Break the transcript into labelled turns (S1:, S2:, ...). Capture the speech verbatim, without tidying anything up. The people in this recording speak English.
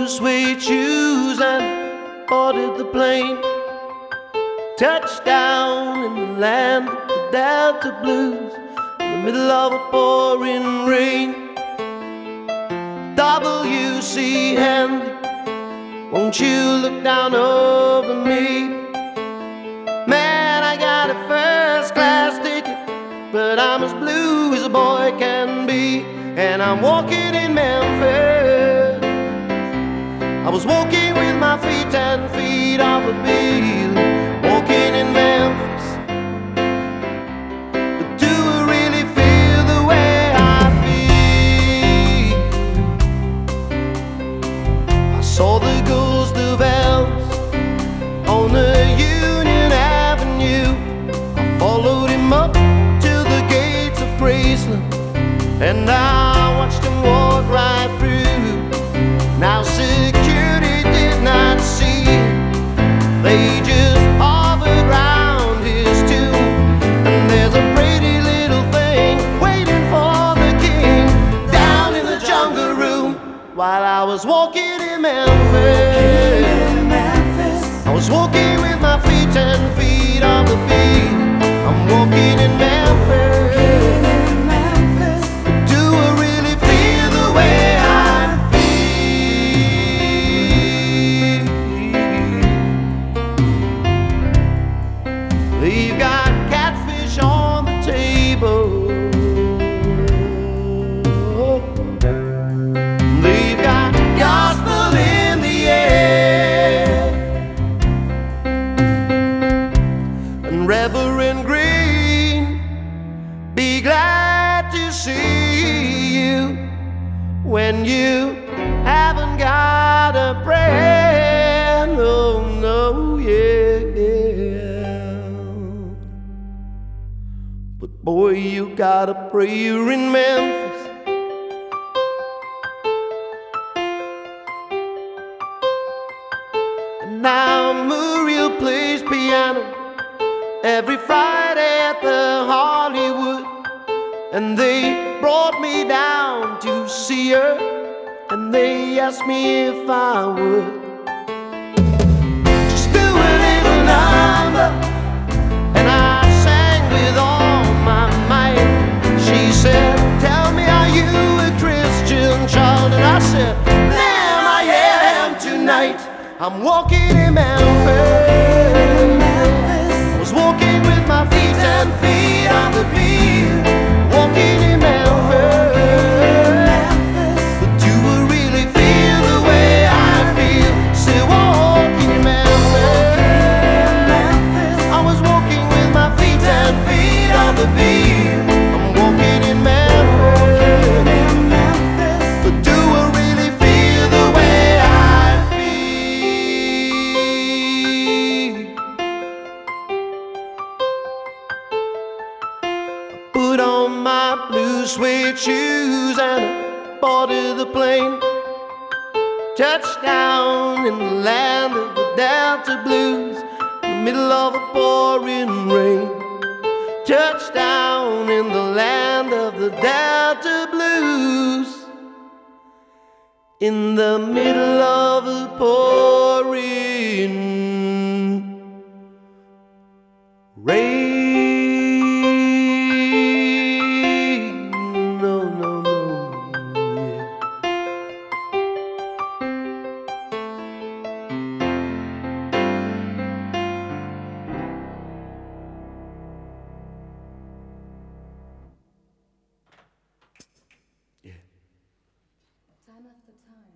S1: blue suede shoes and boarded the plane. Touchdown in the land of the Delta Blues, in the middle of a pouring rain. W C Handy, won't you look down over me? Man, I got a first class ticket, but I'm as blue as a boy can be. And I'm walking in Memphis. I was walking with my feet ten feet off a beat, walking in Memphis. But do I really feel the way I feel? I saw the ghost of Elvis on the Union Avenue. I followed him up to the gates of Graceland, and I watched him walk right through. Now security did not see him, they just hovered round his tomb. And there's a pretty little thing waiting for the king down in the jungle room. While I was walking in Memphis, I was walking with my feet ten feet on the beat. I'm walking in Memphis. Do I really feel the way I feel? They've got catfish on the table, they've got gospel in the air, and Reverend Green, be glad to see you when you haven't got a prayer. No, no, yeah, yeah. But boy, you got a prayer in Memphis. And now Muriel plays piano every Friday at the Hollywood. And they brought me down to see her, and they asked me if I would just do a little number. And I sang with all my might. She said, tell me, are you a Christian child? And I said, damn, I am tonight. I'm walking in Memphis. I was walking with my feet ten feet on the beat, walking in Memphis. But do I really feel the way I feel? Still walking in Memphis. I was walking with my feet ten feet on the beat. I'm walking in Memphis. But do I really feel the way I feel? Put on my blue suede shoes and I boarded the plane. Touchdown in the land of the Delta Blues, in the middle of a pouring rain. Touchdown in the land of the Delta Blues, in the middle of a pouring rain.
S2: Time after time.